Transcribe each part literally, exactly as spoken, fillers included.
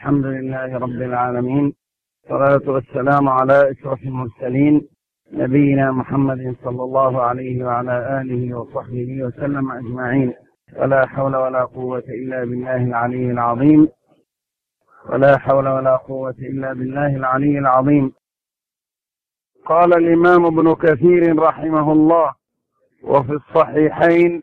الحمد لله رب العالمين، والصلاة والسلام على أشرف المرسلين نبينا محمد صلى الله عليه وعلى آله وصحبه وسلم أجمعين. ولا حول ولا قوة إلا بالله العلي العظيم ولا حول ولا قوة إلا بالله العلي العظيم. قال الإمام ابن كثير رحمه الله: وفي الصحيحين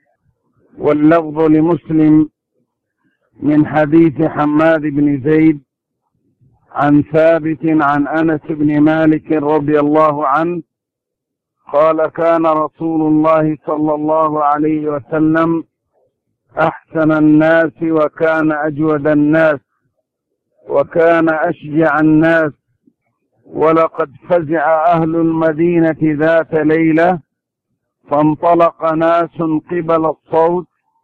واللفظ لمسلم من حديث حماد بن زيد عن ثابت عن أنس بن مالك رضي الله عنه قال: كان رسول الله صلى الله عليه وسلم أحسن الناس وكان أجود الناس وكان أشجع الناس، ولقد فزع أهل المدينة ذات ليلة فانطلق ناس قبل الصوت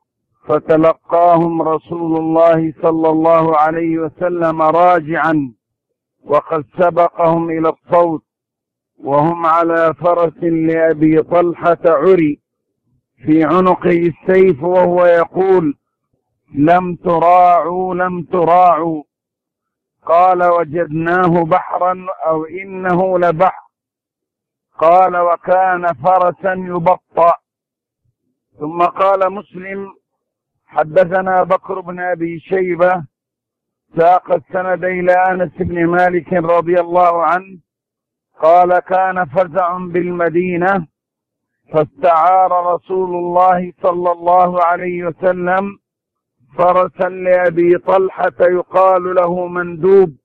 فتلقاهم رسول الله صلى الله عليه وسلم راجعا وقد سبقهم إلى الصوت، وهم على فرس لأبي طلحة عري في عنقه السيف وهو يقول: لم تراعوا لم تراعوا. قال: وجدناه بحرا أو إنه لبحر. قال: وكان فرسا يبطأ. ثم قال مسلم: حدثنا بكر بن أبي شيبة ساق السند إلى أنس بن مالك رضي الله عنه قال: كان فزع بالمدينة فاستعار رسول الله صلى الله عليه وسلم فرسا لأبي طلحة يقال له مندوب،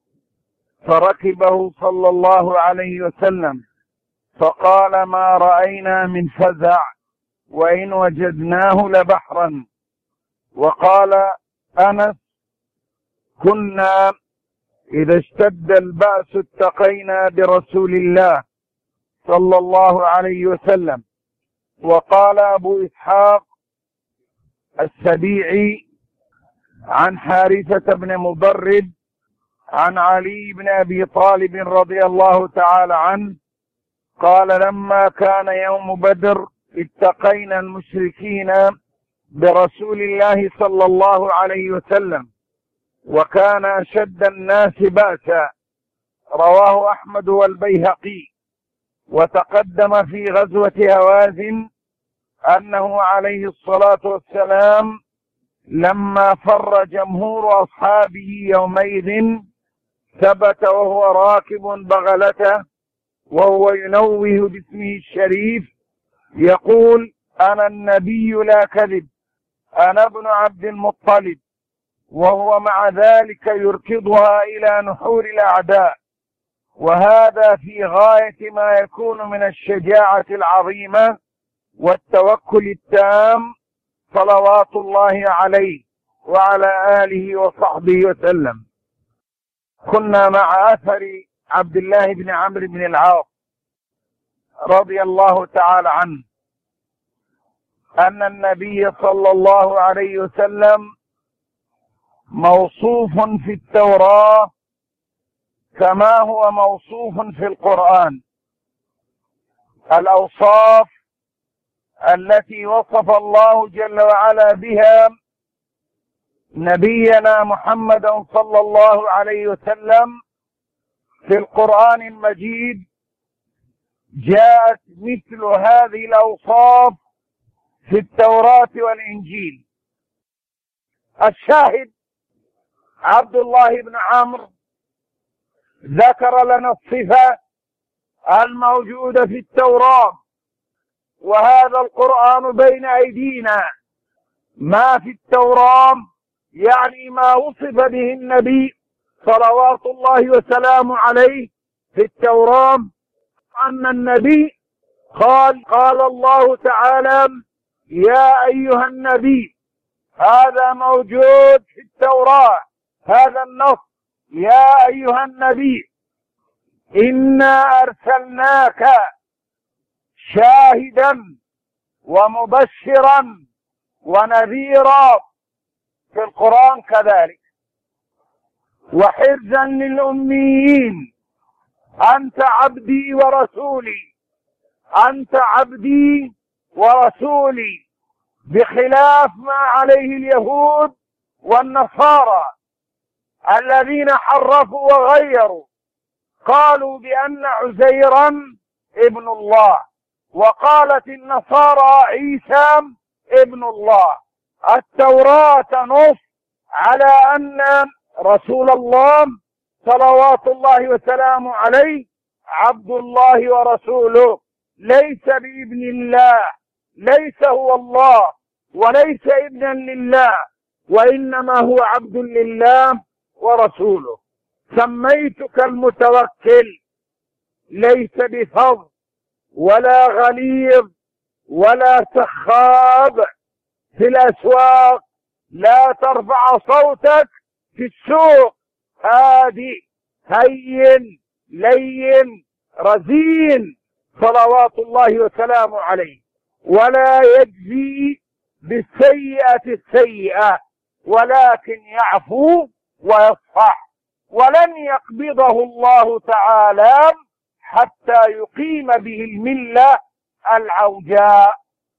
فركبه صلى الله عليه وسلم فقال: ما رأينا من فزع وإن وجدناه لبحرا. وقال أنس: كنا إذا اشتد البأس اتقينا برسول الله صلى الله عليه وسلم. وقال أبو إسحاق السبيعي عن حارثة بن مضرب عن علي بن أبي طالب رضي الله تعالى عنه قال: لما كان يوم بدر اتقينا المشركين برسول الله صلى الله عليه وسلم وكان أشد الناس بأسا. رواه أحمد والبيهقي. وتقدم في غزوة هوازن أنه عليه الصلاة والسلام لما فر جمهور أصحابه يومئذ ثبت وهو راكب بغلته وهو ينوه باسمه الشريف يقول: أنا النبي لا كذب، أنا ابن عبد المطلب، وهو مع ذلك يركضها إلى نحور الأعداء. وهذا في غاية ما يكون من الشجاعة العظيمة والتوكل التام صلوات الله عليه وعلى آله وصحبه وسلم. كنا مع أثر عبد الله بن عمرو بن العاص رضي الله تعالى عنه أن النبي صلى الله عليه وسلم موصوف في التوراة كما هو موصوف في القرآن. الأوصاف التي وصف الله جل وعلا بها نبينا محمدا صلى الله عليه وسلم في القرآن المجيد جاءت مثل هذه الأوصاف في التوراة والإنجيل. الشاهد عبد الله بن عمرو ذكر لنا الصفة الموجودة في التوراة، وهذا القرآن بين أيدينا. ما في التوراة يعني ما وصف به النبي صلوات الله وسلامه عليه في التوراة، أن النبي قال قال الله تعالى: يا أيها النبي. هذا موجود في التوراة، هذا النص: يا أيها النبي إنا أرسلناك شاهدا ومبشرا ونذيرا. في القرآن كذلك. وحرزا للأميين. أنت عبدي ورسولي، أنت عبدي ورسولي، بخلاف ما عليه اليهود والنصارى. الذين حرفوا وغيروا، قالوا بأن عزيرا ابن الله، وقالت النصارى عيسى ابن الله. التوراة نص على أن رسول الله صلوات الله وسلامه عليه عبد الله ورسوله، ليس بابن الله، ليس هو الله وليس ابنا لله، وإنما هو عبد لله ورسوله. سميتك المتوكل، ليس بفظ ولا غليظ ولا سخاب في الأسواق، لا ترفع صوتك في السوق، هادئ هين لين رزين صلوات الله وسلامه عليه. ولا يجزي بالسيئة السيئة، ولكن يعفو ويصفح. ولن يقبضه الله تعالى حتى يقيم به الملة العوجاء.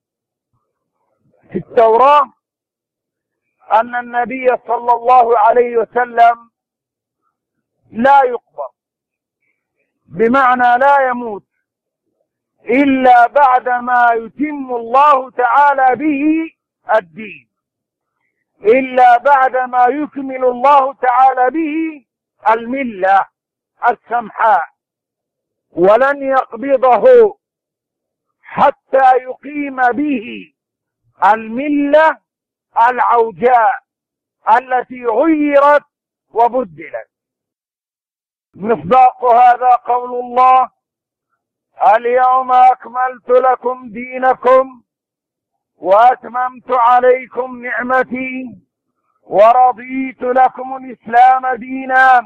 في التوراة أن النبي صلى الله عليه وسلم لا يقبض، بمعنى لا يموت إلا بعدما يتم الله تعالى به الدين، إلا بعدما يكمل الله تعالى به الملة السمحاء. ولن يقبضه حتى يقيم به الملة العوجاء التي غيرت وبدلت. مصداق هذا قول الله: اليوم أكملت لكم دينكم وأتممت عليكم نعمتي ورضيت لكم الإسلام دينا.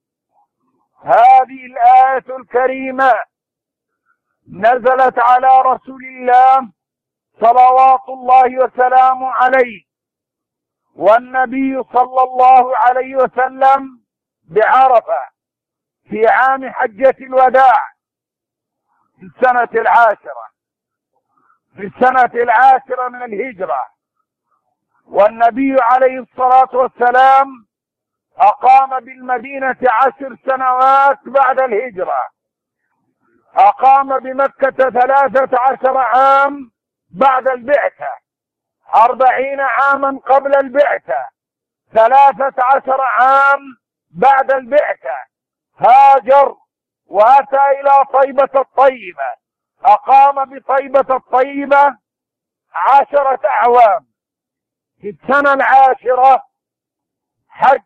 هذه الآية الكريمة نزلت على رسول الله صلوات الله وسلامه عليه، والنبي صلى الله عليه وسلم بعرفة في عام حجة الوداع في السنة العاشرة في السنة العاشرة من الهجرة. والنبي عليه الصلاة والسلام أقام بالمدينة عشر سنوات بعد الهجرة، أقام بمكة ثلاثة عشر عام بعد البعثة، أربعين عاما قبل البعثة، ثلاثة عشر عام بعد البعثة. هاجر وأتى إلى طيبة الطيبة، أقام بطيبة الطيبة عشرة أعوام. في السنة العاشرة حج،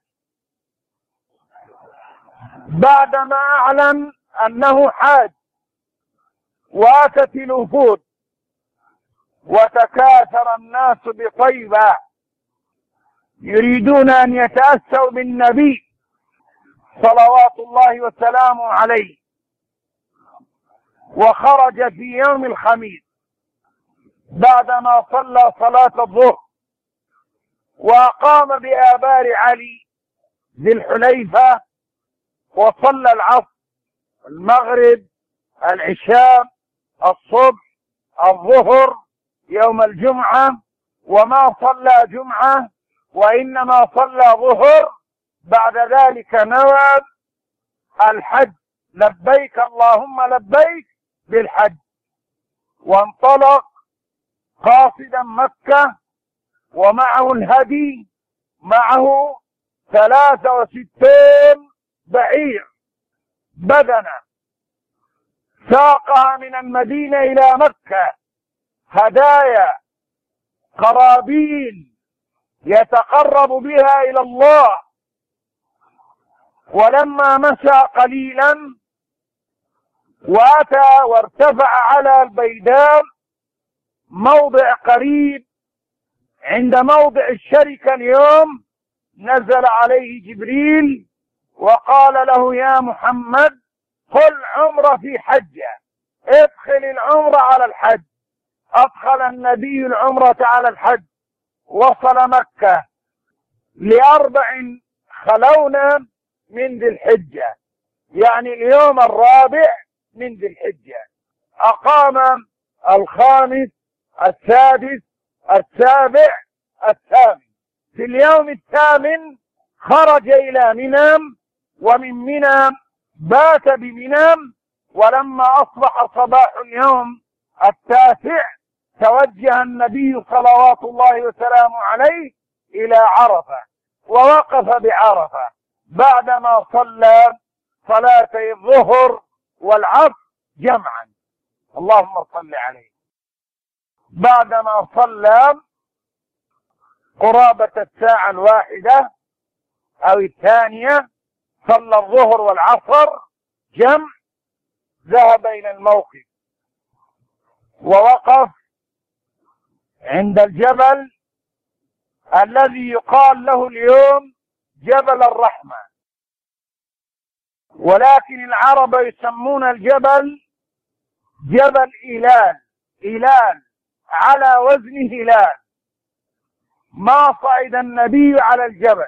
بعدما أعلن أنه حاج، واتت الوفود وتكاثر الناس بطيبة يريدون أن يتأسوا بالنبي صلوات الله وسلامه عليه. وخرج في يوم الخميس بعدما صلى صلاة الظهر، وأقام بآبار علي ذي الحليفة، وصلى العصر، المغرب، العشاء، الصبح، الظهر يوم الجمعة، وما صلى جمعة وإنما صلى ظهر. بعد ذلك نوى الحج، لبيك اللهم لبيك بالحج، وانطلق قاصدا مكة، ومعه الهدي، معه ثلاثة وستين بعير بدنا، ساقها من المدينة إلى مكة هدايا قرابين يتقرب بها إلى الله. ولما مشى قليلا وأتى وارتفع على البيداء، موضع قريب عند موضع الشركة اليوم، نزل عليه جبريل وقال له: يا محمد قل عمرة في حجة، ادخل العمرة على الحج. أدخل النبي العمرة على الحج، وصل مكة لأربع خلونا من ذي الحجة، يعني اليوم الرابع من ذي الحجة. أقام الخامس، السادس، السابع، الثامن. في اليوم الثامن خرج إلى منى، ومن منى بات بمنى، ولما أصبح صباح اليوم التاسع توجه النبي صلوات الله وسلامه عليه إلى عرفة، ووقف بعرفة بعدما صلى صلاتي الظهر والعصر جمعا. اللهم صل عليه. بعدما صلى قرابة الساعة الواحدة أو الثانية صلى الظهر والعصر جمع، ذهب إلى الموقف ووقف عند الجبل الذي يقال له اليوم جبل الرحمة، ولكن العرب يسمون الجبل جبل إيلال، إيلال على وزن هلال. ما صعد النبي على الجبل،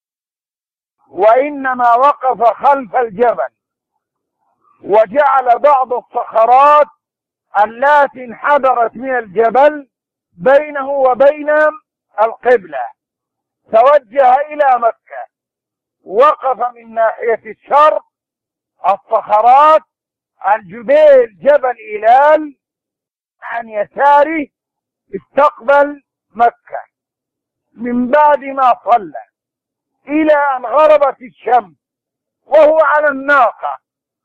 وإنما وقف خلف الجبل، وجعل بعض الصخرات التي انحدرت من الجبل بينه وبين القبلة، توجه إلى مكة، وقف من ناحية الشرق الصخرات الجبيل جبل إيلال، عن يساره استقبل مكة. من بعد ما صلى إلى أن غربت الشمس وهو على الناقة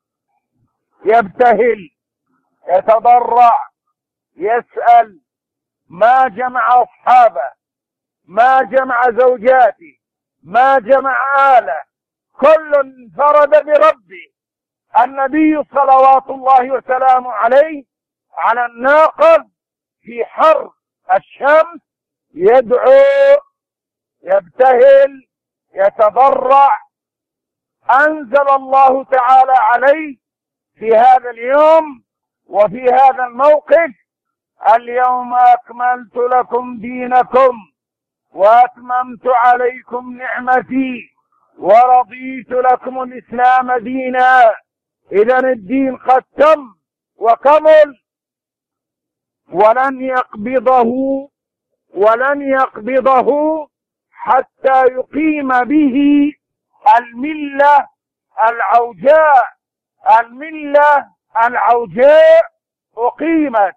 يبتهل يتضرع يسأل: ما جمع أصحابه، ما جمع زوجاته، ما جمع آله، كل انفرد بربه. النبي صلوات الله وسلامه عليه على الناقة في حر الشمس يدعو يبتهل يتضرع. أنزل الله تعالى عليه في هذا اليوم وفي هذا الموقف: اليوم أكملت لكم دينكم وأتممت عليكم نعمتي ورضيت لكم الإسلام دينا. إذن الدين قد تم وكمل، ولن يقبضه ولن يقبضه حتى يقيم به الملة العوجاء. الملة العوجاء أقيمت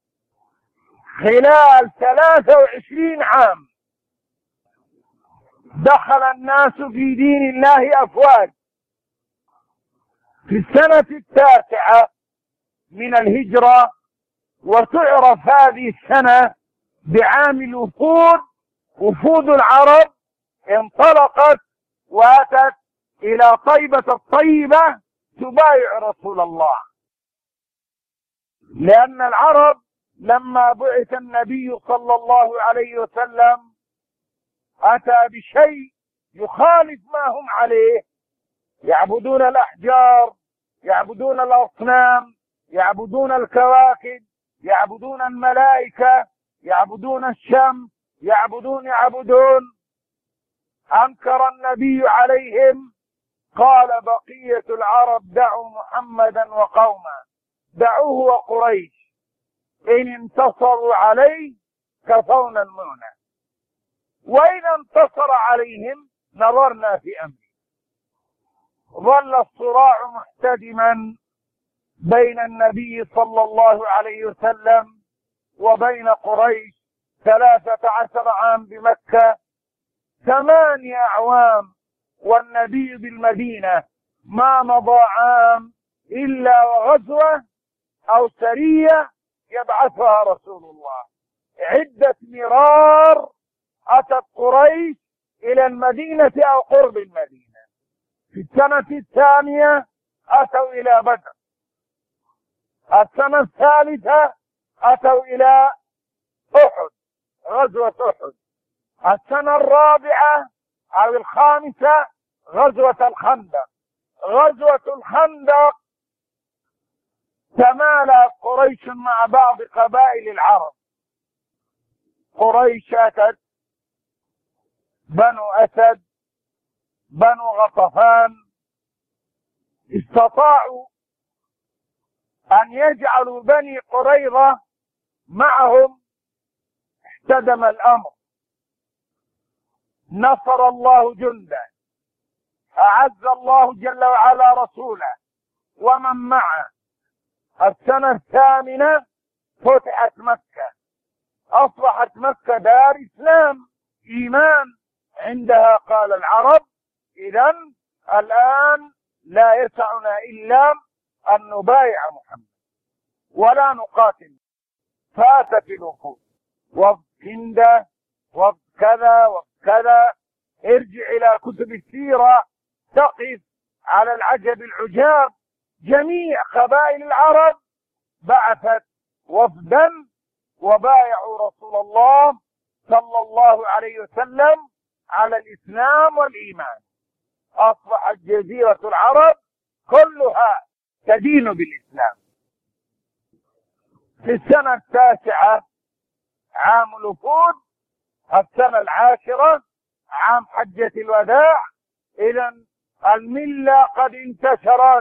خلال ثلاثة وعشرين عام، دخل الناس في دين الله أفواج. في السنة التاسعة من الهجرة، وتعرف هذه السنة بعام الوفود، وفود العرب انطلقت واتت إلى طيبة الطيبة تبايع رسول الله، لأن العرب لما بعث النبي صلى الله عليه وسلم أتى بشيء يخالف ما هم عليه، يعبدون الأحجار، يعبدون الأصنام، يعبدون الكواكب، يعبدون الملائكة، يعبدون الشمس، يعبدون يعبدون أنكر النبي عليهم. قال بقية العرب: دعوا محمدا وقومه، دعوه وقريش، إن انتصروا عليه كفونا المعنى، وإن انتصر عليهم نظرنا في أمره. ظل الصراع محتدما بين النبي صلى الله عليه وسلم وبين قريش ثلاثة عشر عام بمكة، ثمانية أعوام والنبي بالمدينة، ما مضى عام إلا وغزوة أو سرية يبعثها رسول الله. عدة مرار أتت قريش إلى المدينة أو قرب المدينة. في السنة الثانية أتوا إلى بدر، السنة الثالثة أتوا إلى أحد، غزوة أحد، السنة الرابعة أو الخامسة غزوة الخندق. غزوة الخندق تمالأت قريش مع بعض قبائل العرب. قريش أتت، بنو أسد، بنو غطفان، استطاعوا أن يجعلوا بني قريظة معهم. احتدم الأمر، نصر الله جنده أعز الله جل وعلا رسوله ومن معه. السنة الثامنة فتحت مكة، أصبحت مكة دار إسلام إيمان. عندها قال العرب: إذن الآن لا يسعنا إلا أن نبايع محمد ولا نقاتل. فاتت الوفود، وفد كندة، وفد كذا وفد كذا. ارجع إلى كتب السيرة تقف على العجب العجاب. جميع قبائل العرب بعثت وفدا وبايعوا رسول الله صلى الله عليه وسلم على الإسلام والإيمان. أصبحت جزيرة العرب كلها تدين بالإسلام. في السنة التاسعة عام الوفود، السنة العاشرة عام حجة الوداع. إذن الملة قد انتشرت،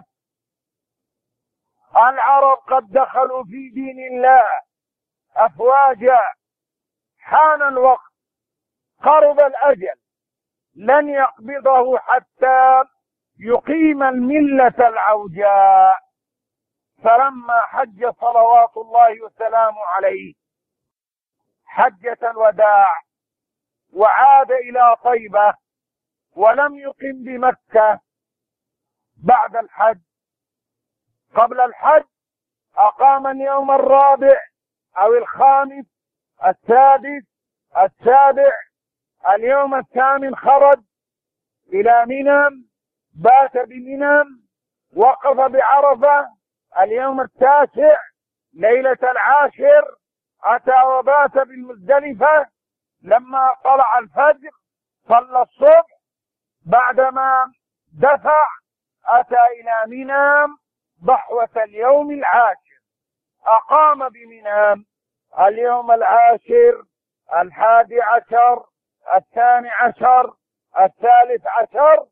العرب قد دخلوا في دين الله أفواجا. حان الوقت، قرب الأجل، لن يقبضه حتى يقيم الملة العوجاء. فلما حج صلوات الله وسلامه عليه حجة الوداع وعاد إلى طيبة ولم يقم بمكة بعد الحج، قبل الحج أقام اليوم الرابع أو الخامس السادس السابع. اليوم الثامن خرج إلى منى، بات بمنى، وقف بعرفة. اليوم التاسع ليلة العاشر أتى وبات بالمزدلفة. لما طلع الفجر صلى الصبح، بعدما دفع أتى إلى منى ضحوة اليوم العاشر. أقام بمنى اليوم العاشر، الحادي عشر، الثاني عشر، الثالث عشر.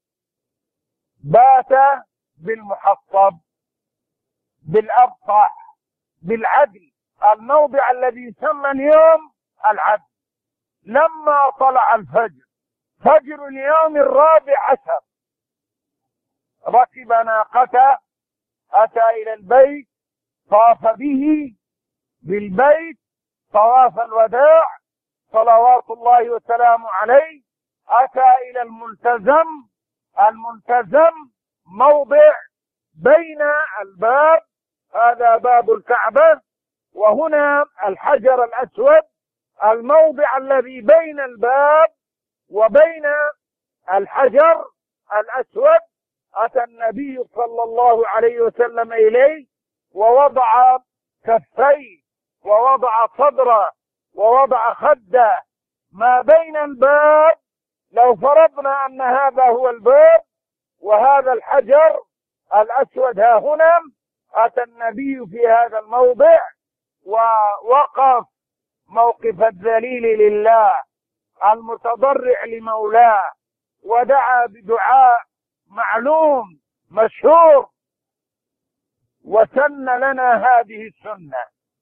بات بالمحصب، بالأبطح، بالعدل، الموضع الذي يسمى اليوم العدل. لما طلع الفجر، فجر اليوم الرابع عشر، ركب ناقته، أتى إلى البيت، طاف به بالبيت طواف الوداع صلوات الله وسلامه عليه. أتى إلى الملتزم. الملتزم موضع بين الباب، هذا باب الكعبة، وهنا الحجر الأسود، الموضع الذي بين الباب وبين الحجر الأسود. أتى النبي صلى الله عليه وسلم إليه ووضع كفيه ووضع صدره ووضع خده ما بين الباب. لو فرضنا أن هذا هو الباب وهذا الحجر الأسود ها هنا، أتى النبي في هذا الموضع ووقف موقف الذليل لله المتضرع لمولاه، ودعا بدعاء معلوم مشهور، وسن لنا هذه السنة: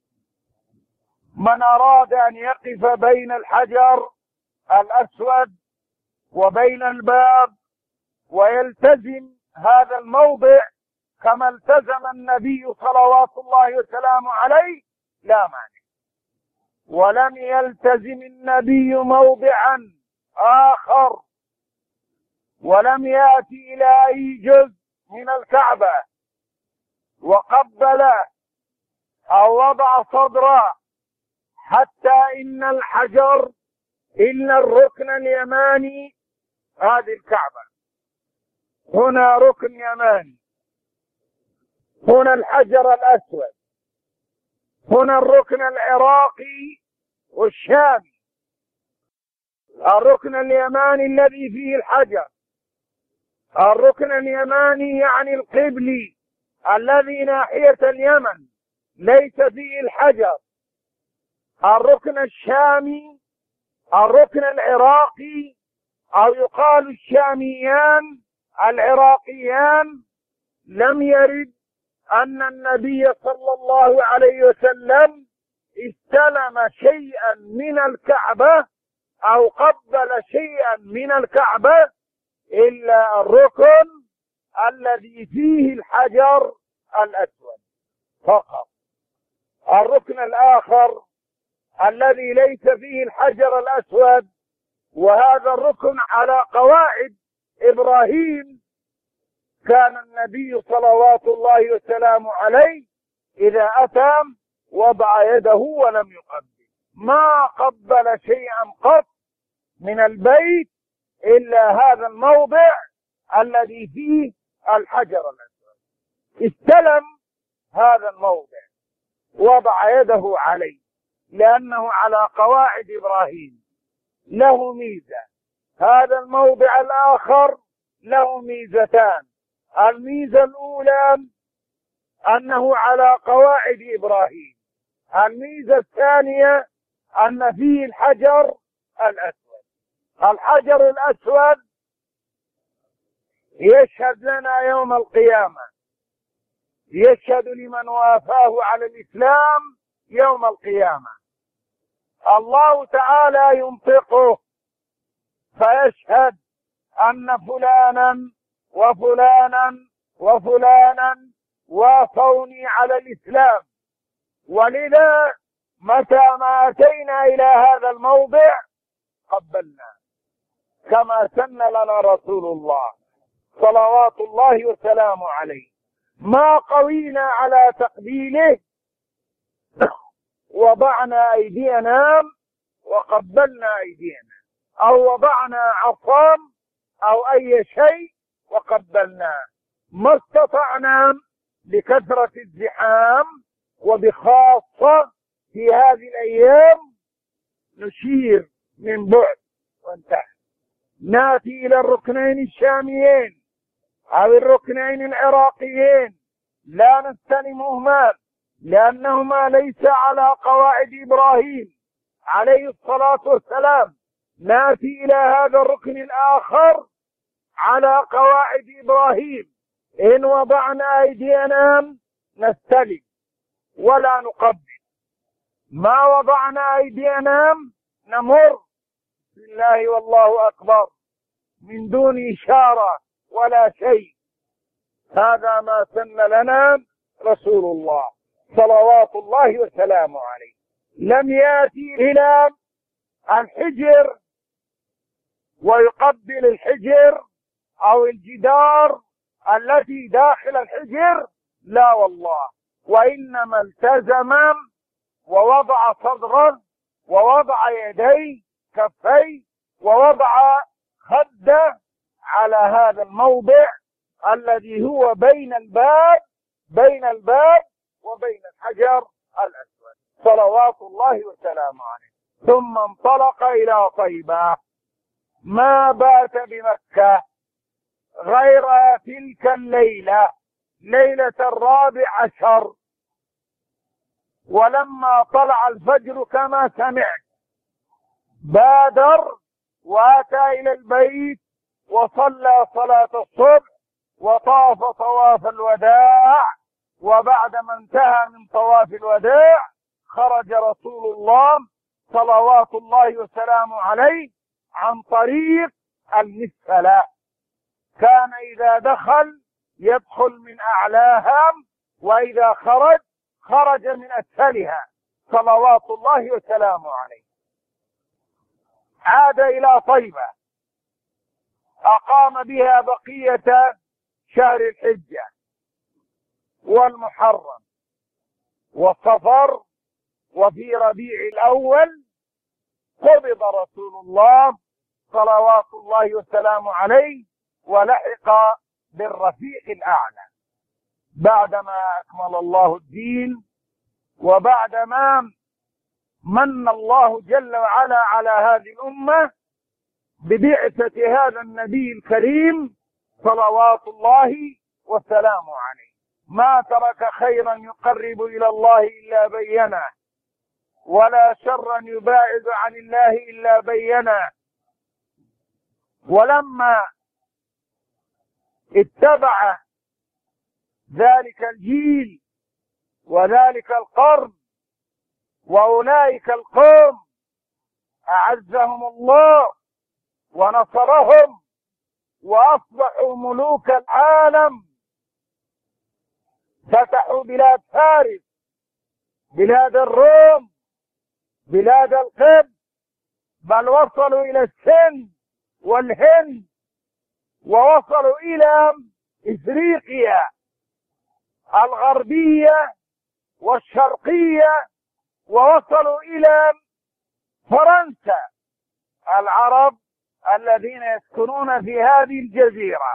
من أراد أن يقف بين الحجر الأسود وبين الباب ويلتزم هذا الموضع كما التزم النبي صلوات الله وسلامه عليه لا مانع. ولم يلتزم النبي موضعا آخر، ولم يأتي إلى أي جزء من الكعبة وقبله أو وضع صدره، حتى إن الحجر إن الركن اليماني، هذه الكعبة هنا ركن يماني، هنا الحجر الأسود، هنا الركن العراقي والشامي. الركن اليماني الذي فيه الحجر، الركن اليماني يعني القبلي الذي ناحية اليمن ليس فيه الحجر. الركن الشامي، الركن العراقي، أو يقال الشاميان العراقيان، لم يرد أن النبي صلى الله عليه وسلم استلم شيئا من الكعبة أو قبل شيئا من الكعبة إلا الركن الذي فيه الحجر الأسود فقط. الركن الآخر الذي ليس فيه الحجر الأسود، وهذا الركن على قواعد إبراهيم، كان النبي صلوات الله وسلامه عليه إذا أتى وضع يده ولم يقبل، ما قبل شيئا قط من البيت إلا هذا الموضع الذي فيه الحجر الأسود. استلم هذا الموضع وضع يده عليه، لأنه على قواعد إبراهيم له ميزة. هذا الموضع الآخر له ميزتان. الميزة الأولى أنه على قواعد إبراهيم. الميزة الثانية أن فيه الحجر الأسود. الحجر الأسود يشهد لنا يوم القيامة، يشهد لمن وافاه على الإسلام يوم القيامة. الله تعالى ينطقه فيشهد أن فلانا وفلانا وفلانا وافوني على الإسلام، ولذا متى ما أتينا إلى هذا الموضع قبلنا كما سن لنا رسول الله صلوات الله وسلامه عليه. ما قوينا على تقبيله، وضعنا أيدينا وقبلنا أيدينا، أو وضعنا عصام أو أي شيء وقبلناه. ما استطعنا لكثرة الزحام، وبخاصة في هذه الأيام نشير من بعد وانتهى. ناتي إلى الركنين الشاميين أو الركنين العراقيين لا نستلمهما، لأنهما ليس على قواعد إبراهيم عليه الصلاة والسلام. ناتي إلى هذا الركن الآخر على قواعد إبراهيم. إن وضعنا أيدينا نستلم ولا نقبل، ما وضعنا أيدينا نمر بسم الله والله أكبر من دون إشارة ولا شيء. هذا ما سن لنا رسول الله صلوات الله وسلامه عليه. لم يأتي إلى الحجر ويقبل الحجر أو الجدار التي داخل الحجر، لا والله، وإنما التزم ووضع صدره ووضع يديه كفيه ووضع خده على هذا الموضع الذي هو بين الباب بين الباب وبين الحجر الأسود صلوات الله وسلامه عليه. ثم انطلق إلى طيبة. ما بات بمكة غير تلك الليلة، ليلة الرابع عشر. ولما طلع الفجر كما سمعت بادر واتى إلى البيت وصلى صلاة الصبح وطاف طواف الوداع. وبعدما انتهى من طواف الوداع خرج رسول الله صلوات الله وسلامه عليه عن طريق المسفلة. كان إذا دخل يدخل من أعلاها، وإذا خرج خرج من أسفلها صلوات الله وسلامه عليه. عاد إلى طيبة، أقام بها بقية شهر الحجة والمحرم والصفر، وفي ربيع الأول قبض رسول الله صلوات الله وسلامه عليه ولحق بالرفيق الأعلى بعدما أكمل الله الدين، وبعدما من الله جل وعلا على هذه الأمة ببعثة هذا النبي الكريم صلوات الله وسلامه عليه. ما ترك خيرا يقرب إلى الله إلا بينه، ولا شرا يباعد عن الله إلا بينه. ولما اتبع ذلك الجيل وذلك القرن وأولئك القوم أعزهم الله ونصرهم وأصبحوا ملوك العالم، فتحوا بلاد فارس، بلاد الروم، بلاد القبط، بل وصلوا إلى السند والهند، ووصلوا إلى إفريقيا الغربية والشرقية، ووصلوا إلى فرنسا. العرب الذين يسكنون في هذه الجزيرة،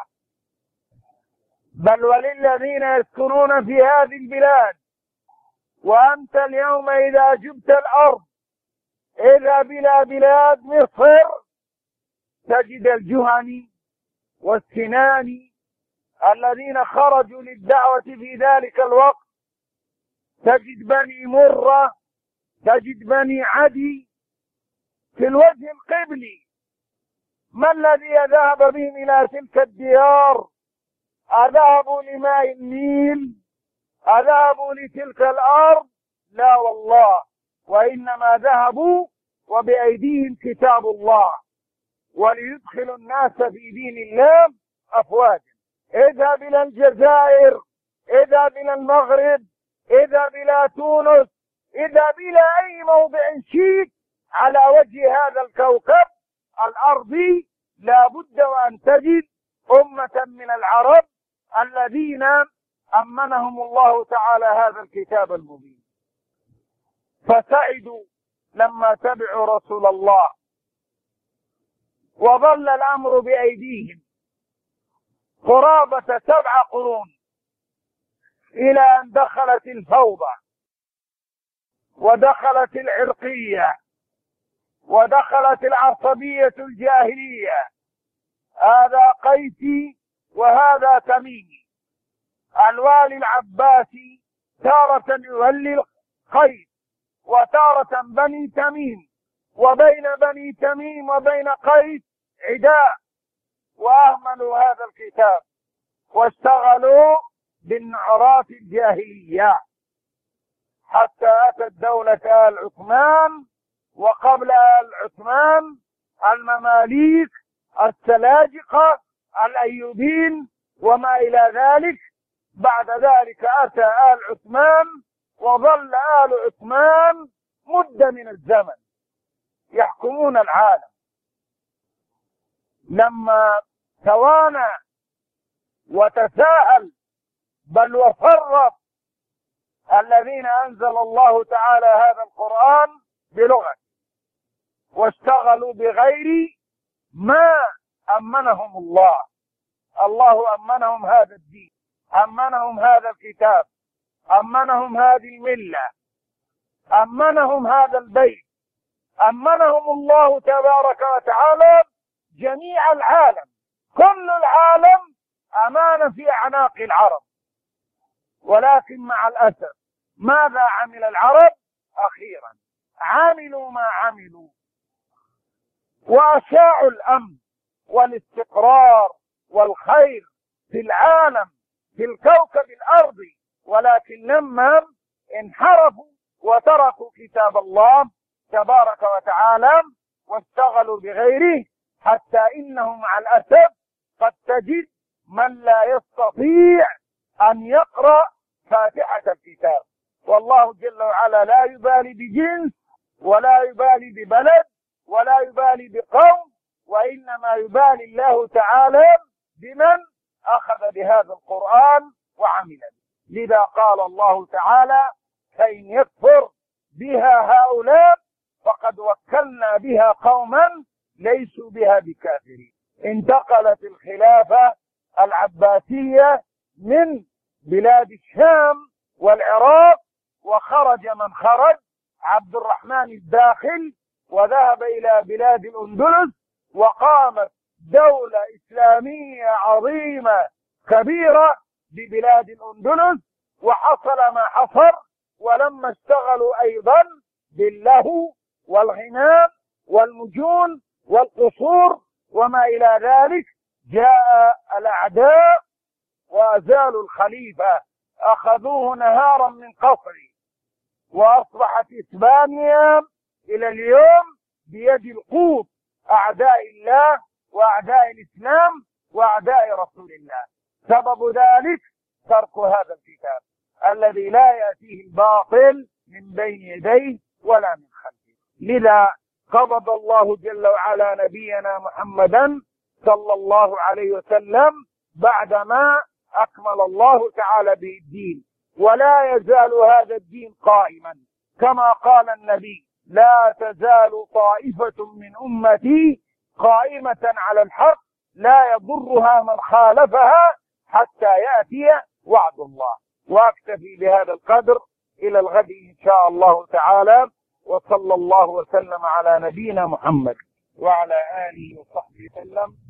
بل وللذين يسكنون في هذه البلاد. وأنت اليوم إذا جبت الأرض إذا بلا بلاد مصر تجد الجهني والسناني الذين خرجوا للدعوة في ذلك الوقت، تجد بني مرة، تجد بني عدي في الوجه القبلي. ما الذي ذهب بهم إلى تلك الديار؟ أذهبوا لماء النيل؟ أذهبوا لتلك الأرض؟ لا والله، وإنما ذهبوا وبأيديهم كتاب الله، وليدخلوا الناس في دين الله أفواجا. اذهب إلى الجزائر، اذهب إلى المغرب، اذهب إلى تونس، اذهب إلى أي موضع شئت على وجه هذا الكوكب الأرضي، لا بد وأن تجد أمة من العرب الذين أمنهم الله تعالى هذا الكتاب المبين، فسعدوا لما تبعوا رسول الله، وظل الأمر بأيديهم قرابة سبع قرون، إلى أن دخلت الفوضى ودخلت العرقية ودخلت العصبية الجاهلية. هذا قيسي وهذا تميمي. الوالي العباسي تارة يولي قيس وتارة بني تميم، وبين بني تميم وبين قيس عداء، وأهملوا هذا الكتاب واشتغلوا بالنعرات الجاهلية، حتى أتت دولة آل عثمان، وقبل آل عثمان المماليك، السلاجقة، الأيوبيين، وما إلى ذلك. بعد ذلك أتى آل عثمان، وظل آل عثمان مدة من الزمن يحكمون العالم. لما توانى وتساهل بل وفرط الذين أنزل الله تعالى هذا القرآن بلغة، واشتغلوا بغير ما أمنهم الله. الله أمنهم هذا الدين، أمنهم هذا الكتاب، أمنهم هذه الملة، أمنهم هذا البيت، أمنهم الله تبارك وتعالى جميع العالم. كل العالم أمانة في أعناق العرب. ولكن مع الأسف ماذا عمل العرب أخيرا؟ عملوا ما عملوا وأشاعوا الأمن والاستقرار والخير في العالم في الكوكب الأرضي، ولكن لما انحرفوا وتركوا كتاب الله تبارك وتعالى واشتغلوا بغيره، حتى إنه مع الأسف قد تجد من لا يستطيع أن يقرأ فاتحة الكتاب. والله جل وعلا لا يبالي بجنس ولا يبالي ببلد ولا يبالي بقوم، وإنما يبالي الله تعالى بمن أخذ بهذا القرآن وعمل به. لذا قال الله تعالى: فإن يكفر بها هؤلاء فقد وكلنا بها قوما ليسوا بها بكافرين. انتقلت الخلافة العباسية من بلاد الشام والعراق، وخرج من خرج، عبد الرحمن الداخل، وذهب إلى بلاد الأندلس، وقامت دولة إسلامية عظيمة كبيرة ببلاد الأندلس، وحصل ما حصل. ولما اشتغلوا أيضا باللهو والغناء والمجون والقصور وما إلى ذلك، جاء الأعداء وأزالوا الخليفة، أخذوه نهارا من قصره، وأصبحت إسبانيا إلى اليوم بيد القوط، أعداء الله وأعداء الإسلام، وسبب ذلك ترك هذا الكتاب الذي لا يأتيه الباطل من بين يديه ولا من خلفه. لذا قبض الله جل وعلا نبينا محمدا صلى الله عليه وسلم بعدما أكمل الله تعالى به الدين، ولا يزال هذا الدين قائما كما قال النبي: لا تزال طائفة من أمتي قائمة على الحق لا يضرها من خالفها حتى يأتي وعد الله. وأكتفي بهذا القدر، إلى الغد إن شاء الله تعالى، وصلى الله وسلم على نبينا محمد وعلى آله وصحبه وسلم.